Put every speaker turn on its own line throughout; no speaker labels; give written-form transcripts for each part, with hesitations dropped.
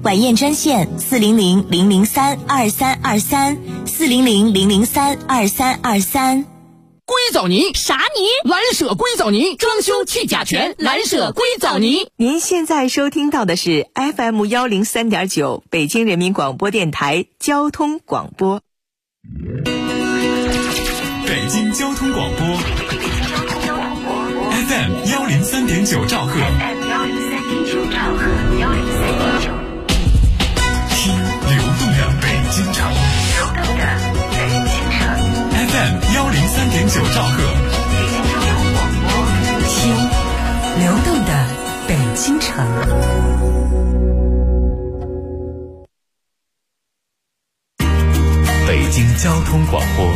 晚宴专线400-003-2323，400-003-2323。
硅藻泥
啥泥？
蓝舍硅藻泥，装修去甲醛，蓝舍硅藻泥。
您现在收听到的是 FM103.9 北京人民广播电台交通广播。
北京交通广播 FM103.9 兆赫，听流动的北京城FM103.9 兆赫，
听流动的北京城。
北京交通广播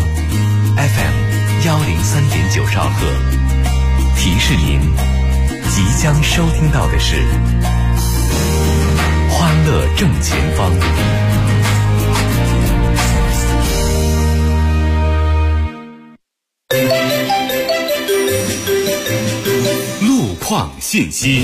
FM103.9 兆赫，提示您即将收听到的是欢乐正前方。路况信息。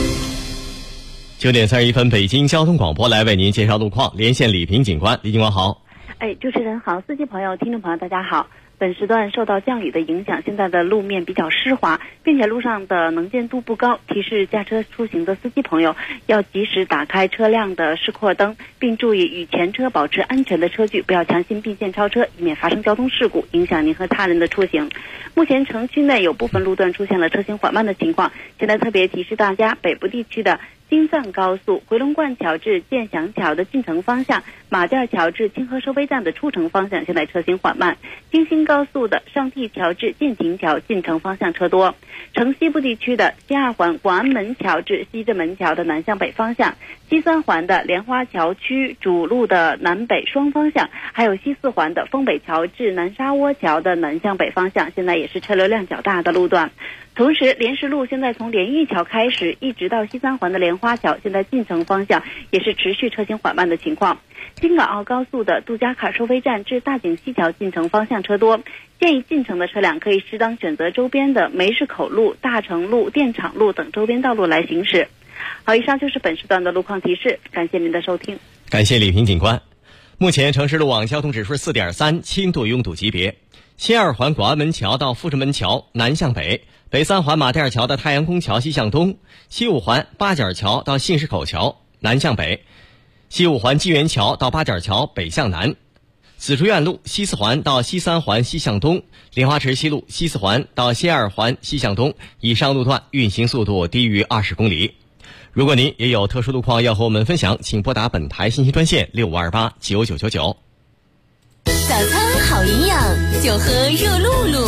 9点31分，北京交通广播来为您介绍路况，连线李平警官。李警官好。
主持人好，司机朋友、听众朋友大家好。本时段受到降雨的影响，现在的路面比较湿滑，并且路上的能见度不高，提示驾车出行的司机朋友要及时打开车辆的示廓灯，并注意与前车保持安全的车距，不要强行并线超车，以免发生交通事故，影响您和他人的出行。目前城区内有部分路段出现了车行缓慢的情况，现在特别提示大家，北部地区的京藏高速回龙观桥至建祥桥的进城方向，马甸桥至清河收费站的出城方向现在车行缓慢，京新高速的上地桥至建亭桥进城方向车多。城西部地区的西二环广安门桥至西直门桥的南向北方向，西三环的莲花桥区主路的南北双方向，还有西四环的丰北桥至南沙窝桥的南向北方向，现在也是车流量较大的路段。同时，莲石路现在从莲玉桥开始一直到西三环的莲花桥，现在进城方向也是持续车行缓慢的情况。京港澳高速的杜家坎收费站至大井西桥进城方向车多，建议进城的车辆可以适当选择周边的梅市口路、大成路、电厂路等周边道路来行驶。好，以上就是本时段的路况提示，感谢您的收听。
感谢李平警官。目前城市路网交通指数 4.3， 轻度拥堵级别。西二环广安门桥到富士门桥南向北，北三环马甸桥的太阳宫桥西向东，西五环八角桥到信市口桥南向北，西五环济源桥到八角桥北向南，紫竹院路西四环到西三环西向东，莲花池西路西四环到西二环西向东，以上路段运行速度低于20公里。如果您也有特殊路况要和我们分享，请拨打本台信息专线65289999。
早餐好营养，就喝热露露。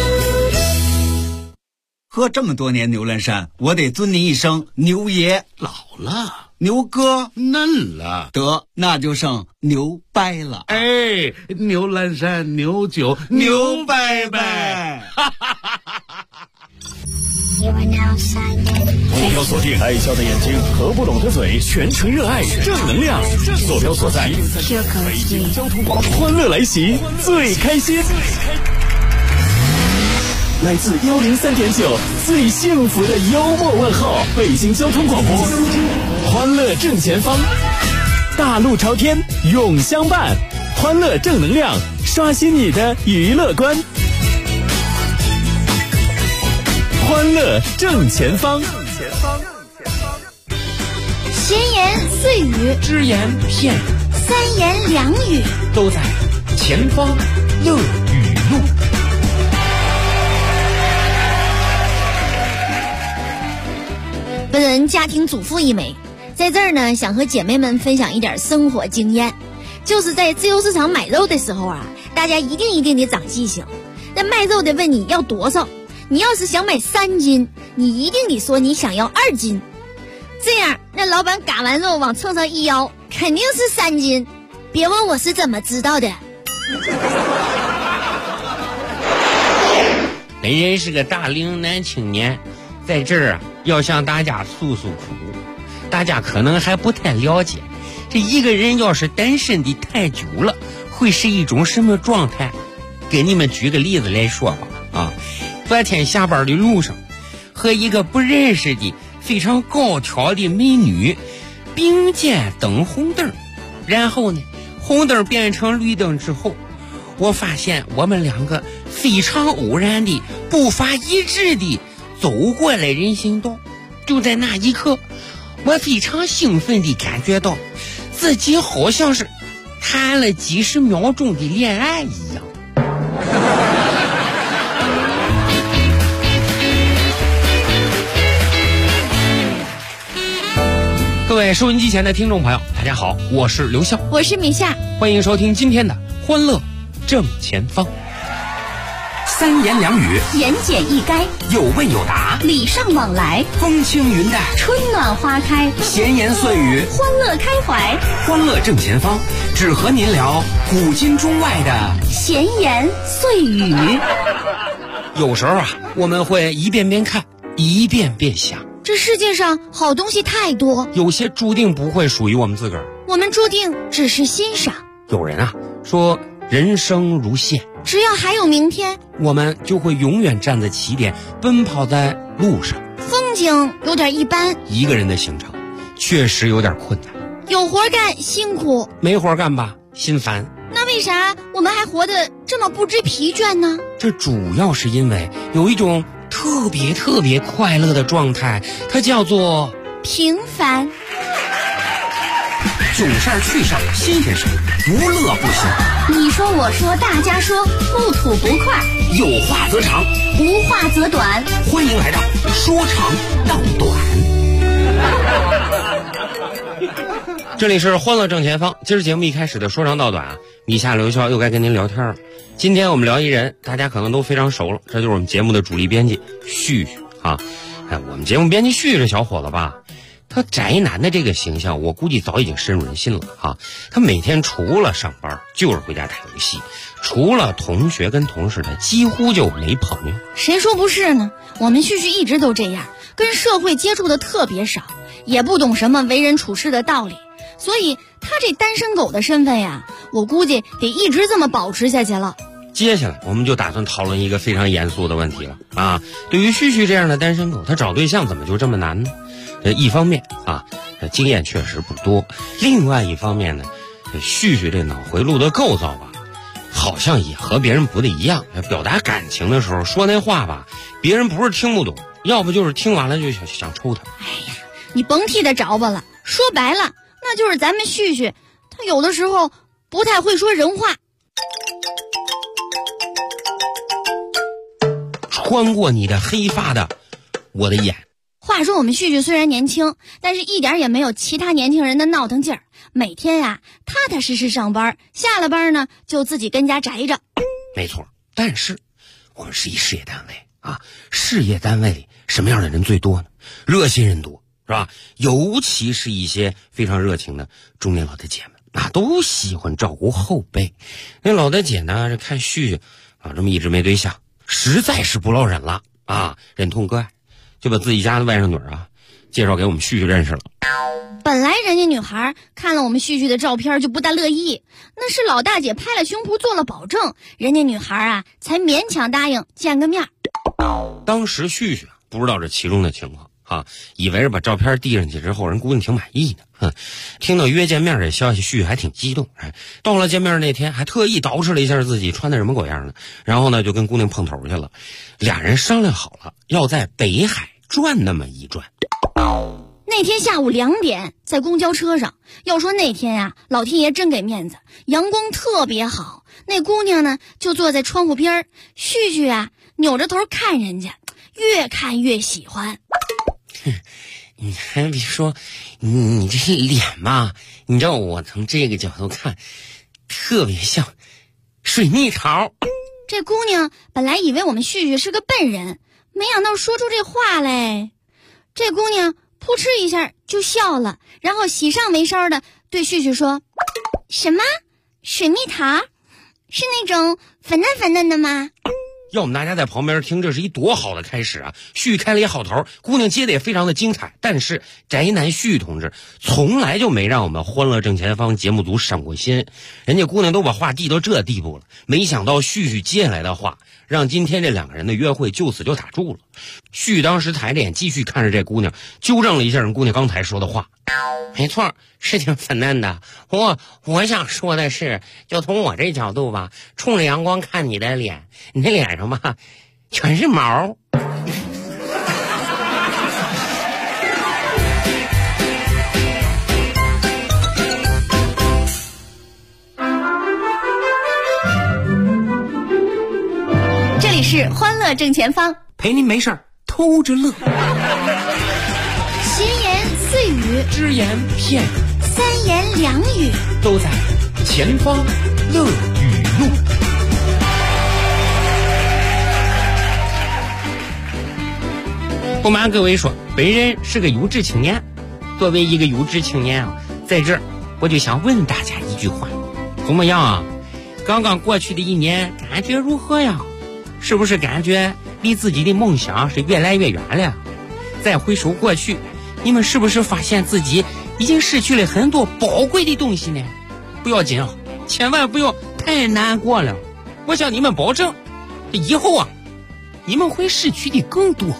喝这么多年牛栏山，我得尊您一声牛爷。
老了，
牛哥
嫩了，
得那就剩牛掰了。
哎，牛栏山牛酒牛掰掰。
坐标锁定爱笑的眼睛，合不拢的嘴，全程热爱正能量。坐标所在北京交通广播，欢乐来袭，最开心。来自103.9最幸福的幽默问候，北京交通广播，欢乐正前方，大路朝天永相伴，欢乐正能量，刷新你的娱乐观。欢乐正前方，
闲言碎语，
只言片语，
三言两语，
都在前方乐语录。
本人家庭主妇一枚，在这儿呢，想和姐妹们分享一点生活经验。就是在自由市场买肉的时候啊，大家一定得长记性。那卖肉的问你要多少，你要是想买3斤，你一定得说你想要2斤。这样，那老板嘎完肉往秤上一腰，肯定是3斤。别问我是怎么知道的。
本人是个大龄男青年，在这儿要向大家诉苦。大家可能还不太了解，这一个人要是单身的太久了，会是一种什么状态？给你们举个例子来说吧。昨天下班的路上，和一个不认识的非常高挑的美女并肩等红灯，然后呢，红灯变成绿灯之后，我发现我们两个非常偶然的步伐一致的走过了人行道。就在那一刻，我非常兴奋地感觉到自己好像是谈了几十秒钟的恋爱一样。各位收音机前的听众朋友，大家好，我是刘笑，
我是米夏，
欢迎收听今天的欢乐正前方。
三言两语，
言简意赅，
有问有答，
礼尚往来，
风轻云淡，
春暖花开，
闲言碎语，
欢乐开怀，
欢乐正前方，只和您聊古今中外的
闲言碎语。
有时候啊，我们会一遍遍看，一遍遍想，
这世界上好东西太多，
有些注定不会属于我们自个儿，
我们注定只是欣赏。
有人啊说人生如线，
只要还有明天，
我们就会永远站在起点，奔跑在路上。
风景有点一般，
一个人的行程确实有点困难，
有活干辛苦，
没活干吧心烦。
那为啥我们还活得这么不知疲倦呢？
这主要是因为有一种特别快乐的状态，它叫做
平凡。
囧事儿趣事儿新鲜事儿，不乐不行。
你说我说大家说，不吐不快，
有话则长，
无话则短。
欢迎来到说长道短。
这里是欢乐正前方，今儿节目一开始的说长道短啊，米夏刘笑又该跟您聊天了。今天我们聊一人，大家可能都非常熟了，这就是我们节目的主力编辑旭旭啊。我们节目编辑旭这小伙子吧，他宅男的这个形象，我估计早已经深入人心了啊。他每天除了上班就是回家打游戏，除了同学跟同事，他几乎就没朋友。
谁说不是呢？我们旭旭一直都这样，跟社会接触的特别少，也不懂什么为人处事的道理，所以他这单身狗的身份呀，我估计得一直这么保持下去了。
接下来我们就打算讨论一个非常严肃的问题了啊！对于旭旭这样的单身狗，他找对象怎么就这么难呢？一方面啊，经验确实不多；另外一方面呢，旭旭这脑回路的构造吧，好像也和别人不太一样。表达感情的时候说那话吧，别人不是听不懂，要不就是听完了就想抽他。
哎呀，你甭替他着吧了，说白了，那就是咱们旭旭，他有的时候不太会说人话。
穿过你的黑发的我的眼。
话说我们旭旭虽然年轻，但是一点也没有其他年轻人的闹腾劲儿，每天呀踏踏实实上班，下了班呢就自己跟家宅着。
没错，但是我们是一事业单位啊，事业单位里什么样的人最多呢？热心人多，是吧？尤其是一些非常热情的中年老大姐们啊，都喜欢照顾后辈。那老大姐呢，这看旭旭啊这么一直没对象，实在是不落忍了啊，忍痛割爱，就把自己家的外甥女啊介绍给我们旭旭认识了。
本来人家女孩看了我们旭旭的照片就不大乐意，那是老大姐拍了胸脯做了保证，人家女孩啊才勉强答应见个面。
当时旭旭不知道这其中的情况啊，以为是把照片递上去之后人姑娘挺满意的。听到约见面这消息，旭旭还挺激动。到了见面那天还特意捯饬了一下自己穿的什么鬼样的，然后呢就跟姑娘碰头去了。俩人商量好了要在北海转那么一转。
那天下午2点在公交车上，要说那天啊老天爷真给面子，阳光特别好，那姑娘呢就坐在窗户边，旭旭啊扭着头看人家，越看越喜欢。
你还别说，你这脸吧，你知道我从这个角度看特别像水蜜桃。
这姑娘本来以为我们旭旭是个笨人，没想到说出这话来。这姑娘扑哧一下就笑了，然后喜上眉梢的对旭旭说：什么水蜜桃？是那种粉嫩粉嫩的吗？
要我们大家在旁边听，这是一多好的开始啊！旭开了一好头，姑娘接的也非常的精彩。但是宅男旭同志从来就没让我们欢乐正前方节目组省过心，人家姑娘都把话递到这地步了，没想到旭接下来的话让今天这两个人的约会就此就打住了。旭当时抬脸继续看着这姑娘，纠正了一下人姑娘刚才说的话。没错，是挺粉嫩的。我想说的是，就从我这角度吧，冲着阳光看你的脸，你的脸上吧全是毛。
这里是欢乐正前方，
陪您没事偷着乐。
闲言碎语，
只言片语，
三言两语，
都在前方乐语录。不瞒各位说，本人是个优质青年。作为一个优质青年啊，在这儿我就想问大家一句话：怎么样啊？刚刚过去的一年感觉如何呀？是不是感觉离自己的梦想是越来越远了？再回首过去，你们是不是发现自己已经失去了很多宝贵的东西呢？不要紧啊，千万不要太难过了。我向你们保证，以后啊，你们会失去的更多。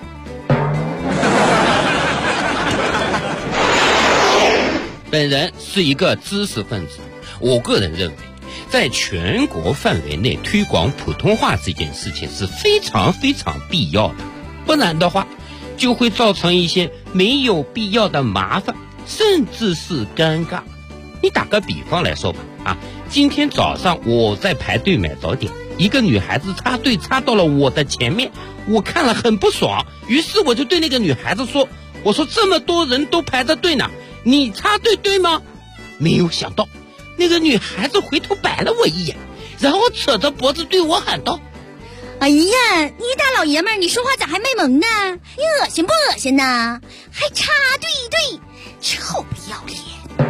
本人是一个知识分子，我个人认为，在全国范围内推广普通话这件事情是非常非常必要的，不然的话就会造成一些没有必要的麻烦，甚至是尴尬。你打个比方来说吧，今天早上我在排队买早点，一个女孩子插队插到了我的前面，我看了很不爽，于是我就对那个女孩子说，我说这么多人都排着队呢，你插队对吗？没有想到那个女孩子回头白了我一眼，然后扯着脖子对我喊道，
哎呀，你大老爷们儿，你说话咋还卖萌呢？你恶心不恶心呢？还插队一队，臭不要脸！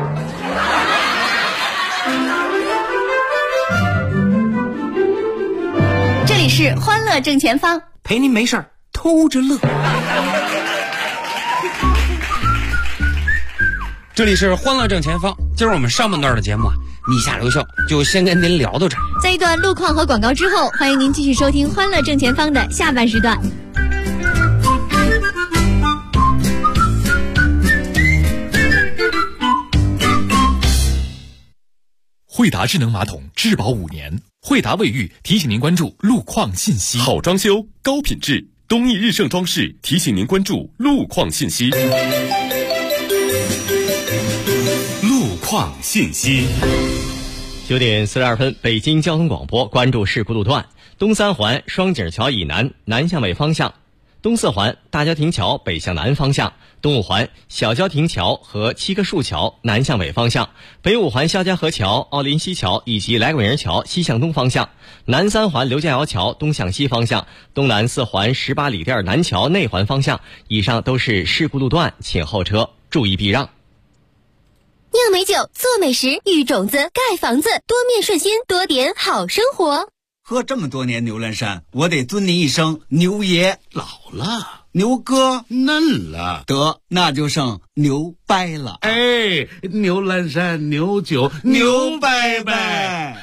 这里是欢乐正前方，
陪您没事偷着乐。
这里是欢乐正前方。今儿我们上半段的节目你下留笑就先跟您聊到这儿。
在一段路况和广告之后，欢迎您继续收听欢乐正前方的下半时段。
惠达智能马桶质保5年，惠达卫浴提醒您关注路况信息。
好装修，高品质，东义日盛装饰提醒您关注路况信息。路况信息。
9点42分，北京交通广播关注事故路段：东三环双井桥以南南向北方向，东四环大郊亭桥北向南方向，东五环小郊亭桥和七棵树桥南向北方向，北五环肖家河桥、奥林西桥以及来广营桥西向东方向，南三环刘家窑桥东向西方向，东南四环18里店南桥内环方向。以上都是事故路段，请后车注意避让。
酿美酒，做美食，育种子，盖房子，多面顺心，多点好生活。
喝这么多年牛栏山，我得尊您一声牛爷。
老了，
牛哥
嫩了，
得那就剩牛掰了。
哎，牛栏山牛酒牛掰掰。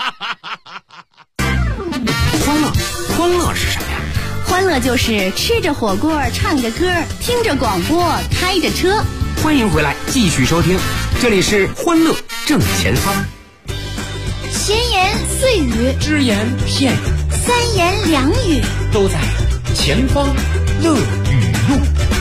欢乐是什么呀？
欢乐就是吃着火锅，唱着歌，听着广播，开着车。
欢迎回来，继续收听，这里是欢乐正前方。
闲言碎语，
只言片语，
三言两语，
都在前方乐语录。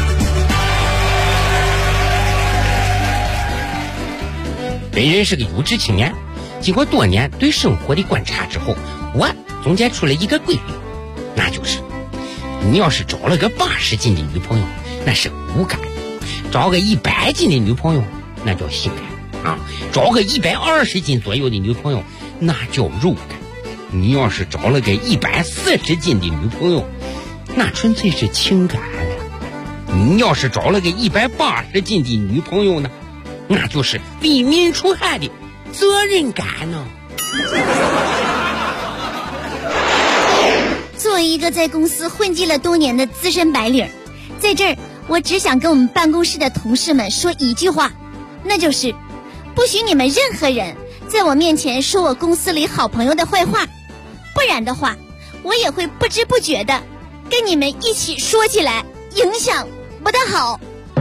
本人是个优质青年，经过多年对生活的观察之后，我总结出了一个规律，那就是你要是找了个80斤的女朋友，那是骨感；找个100斤的女朋友，那叫性感找个120斤左右的女朋友，那叫肉感。你要是找了个140斤的女朋友，那纯粹是情感了。你要是找了个180斤的女朋友呢，那就是为民除害的责任感呢。
作为一个在公司混迹了多年的资深白领，在这儿我只想跟我们办公室的同事们说一句话，那就是不许你们任何人在我面前说我公司里好朋友的坏话，不然的话我也会不知不觉的跟你们一起说起来，影响不大好。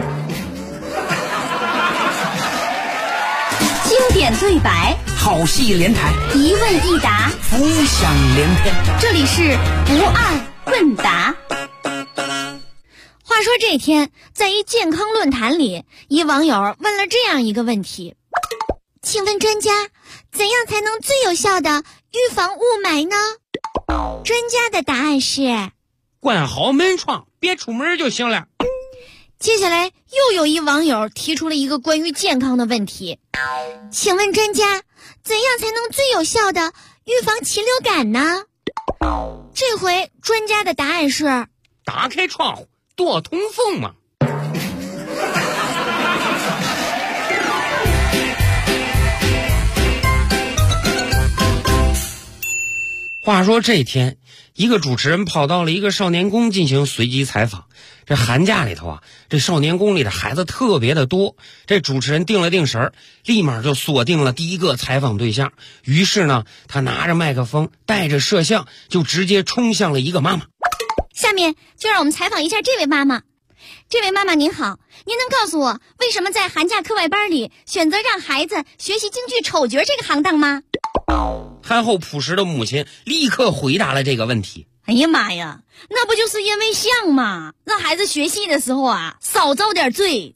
经典对白，
好戏连台，
一问一答，
浮想联翩。
这里是不二问答。
话说这天，在一健康论坛里，一网友问了这样一个问题：请问专家，怎样才能最有效的预防雾霾呢？专家的答案是
关好门窗，别出门就行了。
接下来又有一网友提出了一个关于健康的问题，请问专家，怎样才能最有效的预防禽流感呢？这回专家的答案是
打开窗户多通风嘛。话说这天，一个主持人跑到了一个少年宫进行随机采访。这寒假里头啊，这少年宫里的孩子特别的多。这主持人定了定神，立马就锁定了第一个采访对象。于是呢，他拿着麦克风，带着摄像，就直接冲向了一个妈妈。
下面就让我们采访一下这位妈妈。这位妈妈您好，您能告诉我为什么在寒假课外班里选择让孩子学习京剧丑角这个行当吗？
憨厚朴实的母亲立刻回答了这个问题。
哎呀妈呀，那不就是因为像吗？让孩子学戏的时候啊，少遭点罪。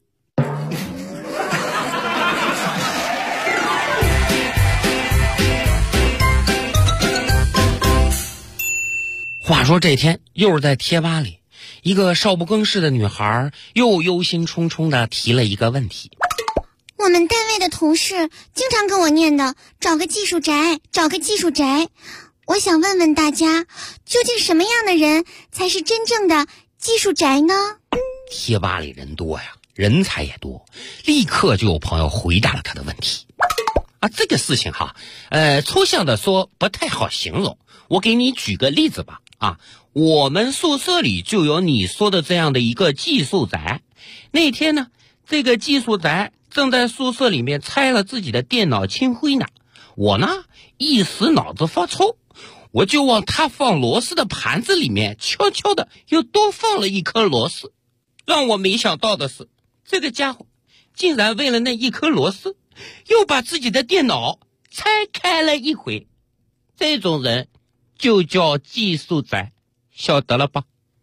话说这天，又是在贴吧里，一个少不更事的女孩又忧心忡忡地提了一个问题。
我们单位的同事经常跟我念叨找个技术宅，找个技术宅。我想问问大家，究竟什么样的人才是真正的技术宅呢？
贴吧里人多呀，人才也多，立刻就有朋友回答了他的问题。这个事情哈，抽象的说不太好形容，我给你举个例子吧。我们宿舍里就有你说的这样的一个技术宅。那天呢，这个技术宅正在宿舍里面拆了自己的电脑清灰呢。我呢一时脑子发抽，我就往他放螺丝的盘子里面悄悄的又多放了一颗螺丝。让我没想到的是，这个家伙竟然为了那一颗螺丝又把自己的电脑拆开了一回。这种人就叫技术宅，晓得了吧？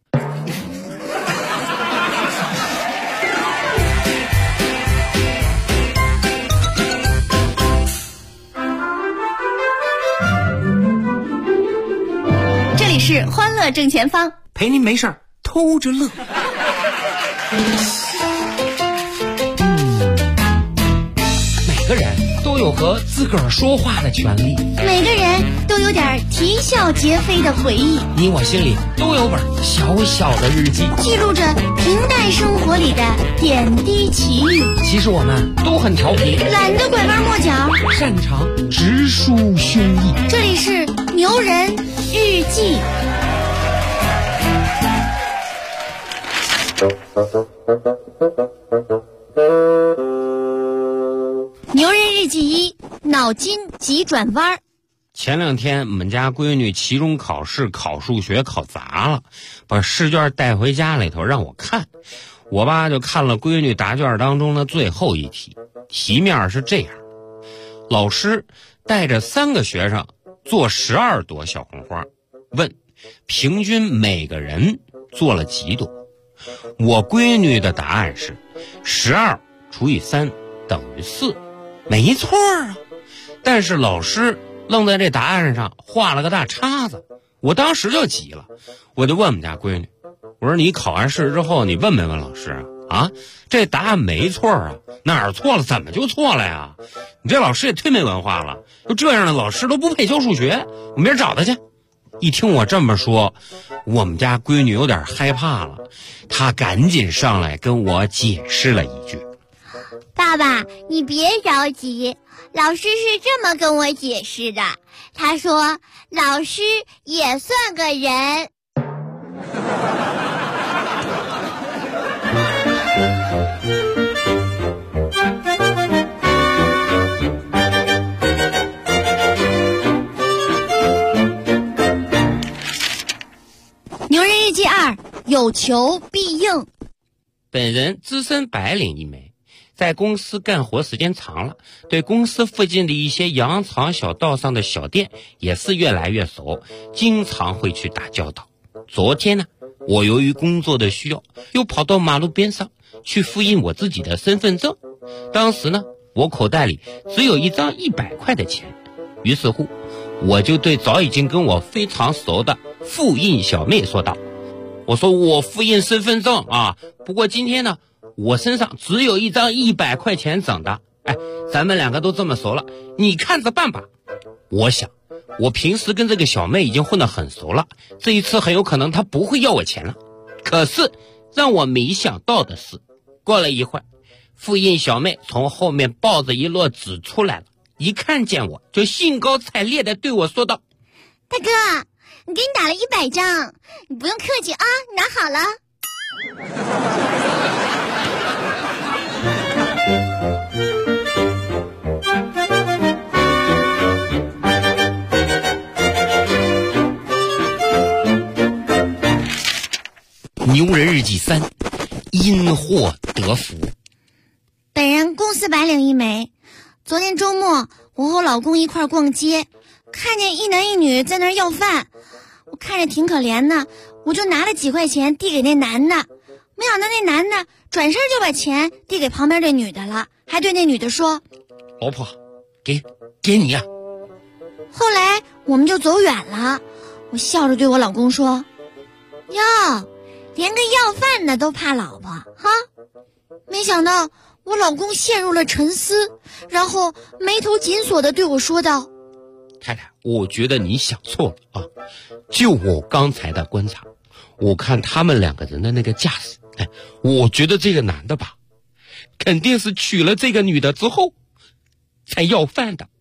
这里是欢乐正前方，
陪您没事儿偷着乐。
每个人都有和自个儿说话的权利，
每个人都有点啼笑皆非的回忆，
你我心里都有本小小的日记，
记录着平淡生活里的点滴奇遇。
其实我们都很调皮，
懒得拐弯抹角，
擅长直抒胸臆。
这里是牛人日记。牛人日记一，脑筋急转弯。
前两天我们家闺女期中考试考数学考砸了，把试卷带回家里头让我看。我爸就看了闺女答卷当中的最后一题，题面是这样：老师带着3个学生做12朵小红花，问平均每个人做了几朵。我闺女的答案是12除以3等于4，没错啊。但是老师愣在这答案上画了个大叉子，我当时就急了，我就问我们家闺女，我说你考完试之后你问没问老师啊？这答案没错啊，哪儿错了？怎么就错了呀？你这老师也忒没文化了，就这样的老师都不配教数学，我明儿找他去。一听我这么说，我们家闺女有点害怕了，她赶紧上来跟我解释了一句：
爸爸，你别着急，老师是这么跟我解释的，他说老师也算个人。
危机2，有求必应。
本人资深白领一枚，在公司干活时间长了，对公司附近的一些羊肠小道上的小店也是越来越熟，经常会去打交道。昨天呢，我由于工作的需要，又跑到马路边上去复印我自己的身份证。当时呢，我口袋里只有一张100块的钱，于是乎我就对早已经跟我非常熟的复印小妹说道，我说我复印身份证啊，不过今天呢，我身上只有一张100块钱整的，咱们两个都这么熟了，你看着办吧。我想我平时跟这个小妹已经混得很熟了，这一次很有可能她不会要我钱了。可是让我没想到的是，过了一会儿，复印小妹从后面抱着一摞纸出来了，一看见我就兴高采烈地对我说道，
大哥，你给你打了100张，你不用客气啊，你拿好了。
牛人日记3，因祸得福。
本人公司白领一枚，昨天周末我和老公一块逛街，看见一男一女在那儿要饭，我看着挺可怜的，我就拿了几块钱递给那男的，没想到那男的转身就把钱递给旁边这女的了，还对那女的说，
老婆，给你啊。
后来我们就走远了，我笑着对我老公说，哟，连个要饭的都怕老婆哈。没想到我老公陷入了沉思，然后眉头紧锁地对我说道，
太太，我觉得你想错了啊！就我刚才的观察，我看他们两个人的那个架势，我觉得这个男的吧，肯定是娶了这个女的之后才要饭的。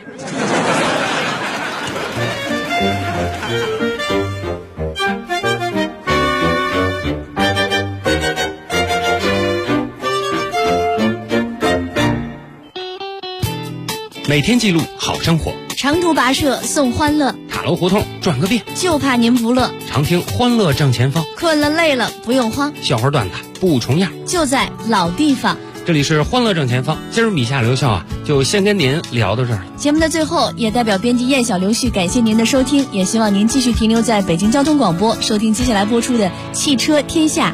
每天记录好生活，
长途跋涉送欢乐，
塔楼胡同转个遍，
就怕您不乐。
常听欢乐正前方，
困了累了不用慌，
笑话段子不重样，
就在老地方。
这里是欢乐正前方，今儿米夏刘笑就先跟您聊到这儿了。
节目的最后，也代表编辑燕小刘旭感谢您的收听，也希望您继续停留在北京交通广播，收听接下来播出的汽车天下。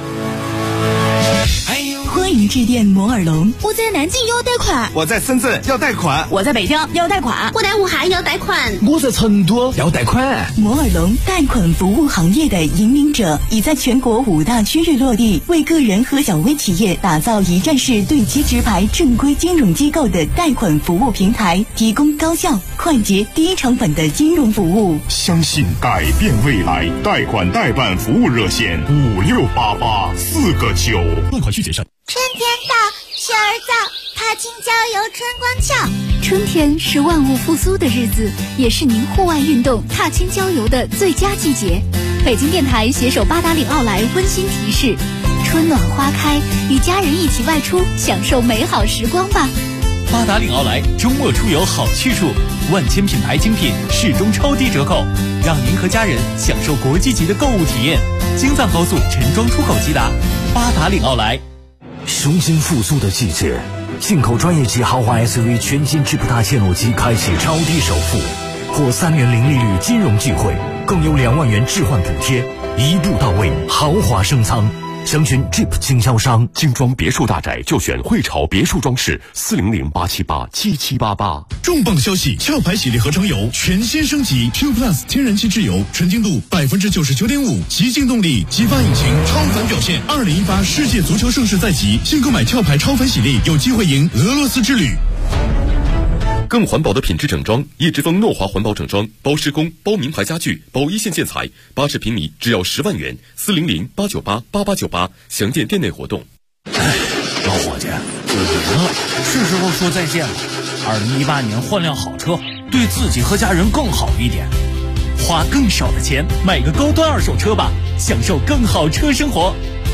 欢迎致电摩尔龙。
我在南京要贷款，
我在深圳要贷款，
我在北京要贷款，
我在武汉要贷款，
我在成都要贷款。
摩尔龙贷款服务行业的引领者，已在全国5大区域落地，为个人和小微企业打造一站式对接直排正规金融机构的贷款服务平台，提供高效、快捷、低成本的金融服务。
相信改变未来，贷款代办服务热线5688-4个9。
贷款需谨慎。
春天到，雪儿早，踏青郊游春光俏。
春天是万物复苏的日子，也是您户外运动、踏青郊游的最佳季节。北京电台携手八达岭奥莱温馨提示：春暖花开，与家人一起外出，享受美好时光吧。
八达岭奥莱周末出游好去处，万千品牌精品适中超低折扣，让您和家人享受国际级的购物体验。京藏高速陈庄出口直达，八达岭奥莱。
雄心复苏的季节，进口专业级豪华 SUV 全新智普大切诺基开启超低首付，获3年零利率金融机会，更有2万元置换补贴，一步到位，豪华升舱。详询 Jeep 经销商。
精装别墅大宅就选汇潮别墅装饰，400-878-7788。
重磅消息！壳牌洗涤合成油全新升级 Q Plus 天然气质油，纯净度99.5%，极净动力，激发引擎，超凡表现。2018世界足球盛世在即，新购买壳牌超凡洗涤，有机会赢俄罗斯之旅。
更环保的品质整装，叶之峰诺华环保整装，包施工，包名牌家具，包一线建材，80平米只要10万元，400-898-8898，详见店内活动。
老伙计，是时候说再见了。2018年换辆好车，对自己和家人更好一点。
花更少的钱买个高端二手车吧，享受更好车生活。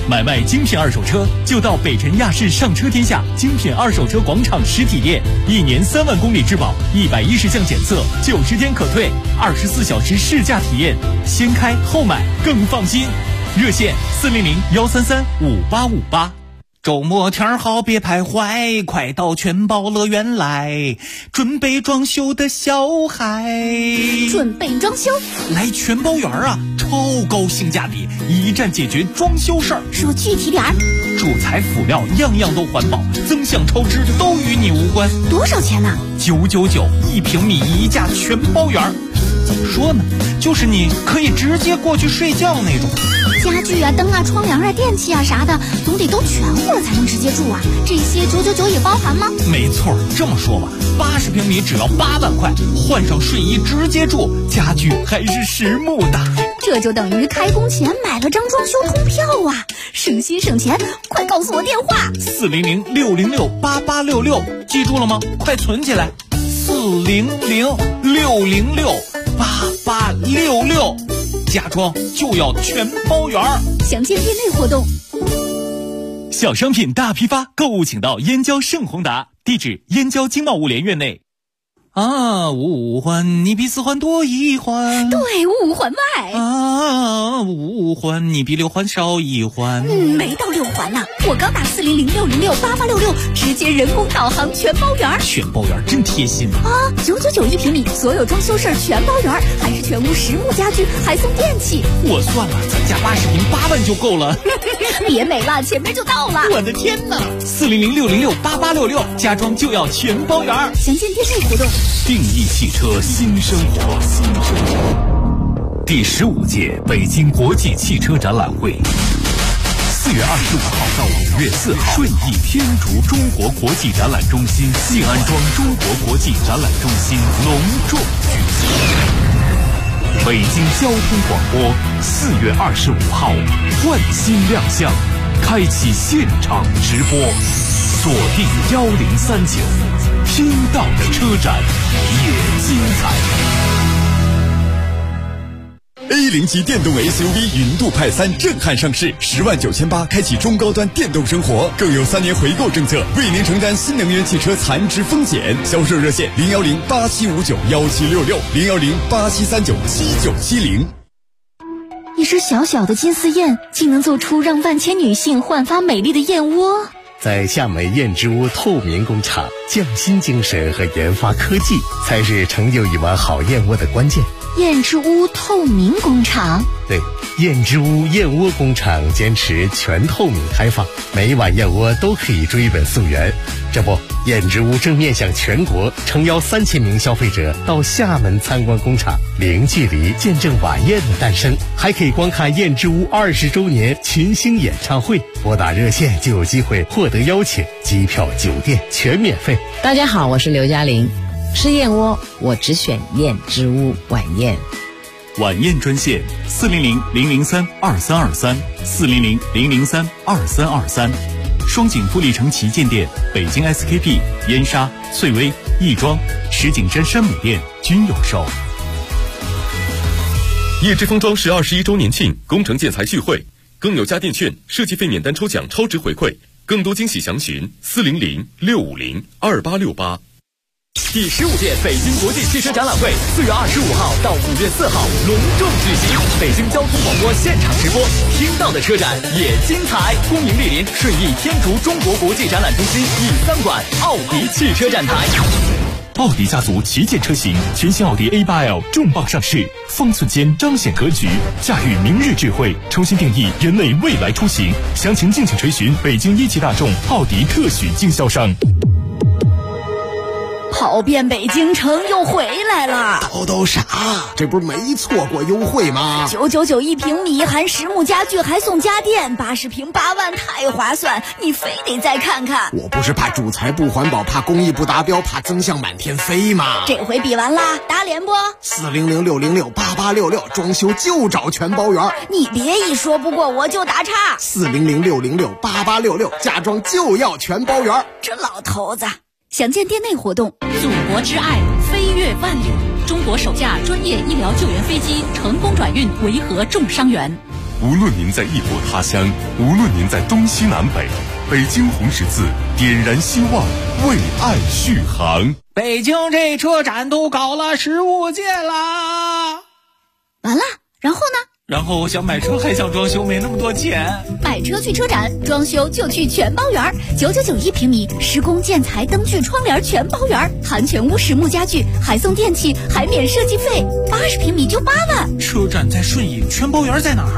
买卖精品二手车就到北辰亚市上车天下精品二手车广场实体店，1年3万公里质保，110项检测，90天可退，24小时试驾体验，先开后买更放心。热线400-133-5858。周末天好别徘徊，快到全宝乐园来，准备装修的小孩。
准备装修？
来全宝园啊，超高性价比，一站解决装修事儿。
说具体点儿。
主材辅料样样都环保，增项超支都与你无关。
多少钱呢
？999，1平米1价全包圆。怎么说呢？就是你可以直接过去睡觉那种。
家具啊、灯啊、窗帘啊、电器啊啥的，总得都全乎了才能直接住啊。这些999也包含吗？
没错，这么说吧，80平米只要8万块，换上睡衣直接住，家具还是实木的。
这就等于开工前买了张装修通票啊，省心省钱。快告诉我电话
：400-606-8866，记住了吗？快存起来，400-606-8866，家装就要全包圆。
详见店内活动。
小商品大批发，购物请到燕郊盛宏达，地址燕郊经贸物联院内。五环你比4环多1环，
对，5环外。
5环你比6环少1环。
没到6环呢，我刚打400-606-8866，直接人工导航全包圆。
全包圆真贴心
啊！999一平米，所有装修事儿全包圆，还是全屋实木家具，还送电器。
我算了，咱家80平8万就够了。
别美了，前面就到了。
我的天哪！400-606-8866，家装就要全包圆。
详见店内活动。
定义汽车新生活，第15届北京国际汽车展览会，4月25号到5月4号，顺义天竺中国国际展览中心静安庄中国国际展览中心隆重举行。北京交通广播4月25号换新亮相，开启现场直播，锁定1039。听到的车展也精彩。
A0级电动 SUV 云度派3震撼上市，10.98万开启中高端电动生活，更有3年回购政策，为您承担新能源汽车残值风险。销售热线010-8759-1766，010-8739-7970。
一只小小的金丝燕，竟能做出让万千女性焕发美丽的燕窝。
在厦门燕之屋透明工厂，匠心精神和研发科技才是成就一碗好燕窝的关键。
燕之屋透明工厂，
对，燕之屋燕窝工厂坚持全透明开放，每一碗燕窝都可以追本溯源。这不，燕之屋正面向全国诚邀3000名消费者到厦门参观工厂，零距离见证晚宴的诞生，还可以观看燕之屋20周年群星演唱会。拨打热线就有机会获得邀请，机票、酒店全免费。
大家好，我是刘嘉玲。吃燕窝，我只选燕之屋晚宴。
晚宴专线400-003-2323，400-003-2323。双井富力城旗舰店、北京 SKP、燕莎、翠微、亦庄、石景山山姆店均有售。
叶之封装是21周年庆工程建材聚会，更有家电券、设计费免单抽奖超值回馈，更多惊喜详询400-650-2868。
第15届北京国际汽车展览会4月25号到5月4号隆重举行，北京交通广播现场直播，听到的车展也精彩。恭迎莅临顺义天竺中国国际展览中心E3馆奥迪汽车展台。
奥迪家族旗舰车型，全新奥迪 A8L 重磅上市，方寸间彰显格局，驾驭明日智慧，重新定义人类未来出行。详情敬请垂询北京一汽大众奥迪特许经销商。
跑遍北京城又回来了，
都啥？这不是没错过优惠吗
？999一平米，含实木家具还送家电，80平8万，太划算！你非得再看看。
我不是怕主材不环保，怕工艺不达标，怕增项满天飞吗？
这回比完啦，打脸不
？400-606-8866，装修就找全包圆。
你别一说不过我就打岔。
400-606-8866，家装就要全包圆。
这老头子。详见店内活动。
祖国之爱，飞越万里。中国首架专业医疗救援飞机成功转运维和重伤员。
无论您在异国他乡，无论您在东西南北，北京红十字点燃希望，为爱续航。
北京这车展都搞了15届啦！
完了，然后呢？
然后我想买车，还想装修，没那么多钱。
买车去车展，装修就去全包园，9991平米，施工建材、灯具、窗帘全包园，含全屋实木家具，还送电器，还免设计费，80平米就8万。
车展在顺义，全包园在哪儿？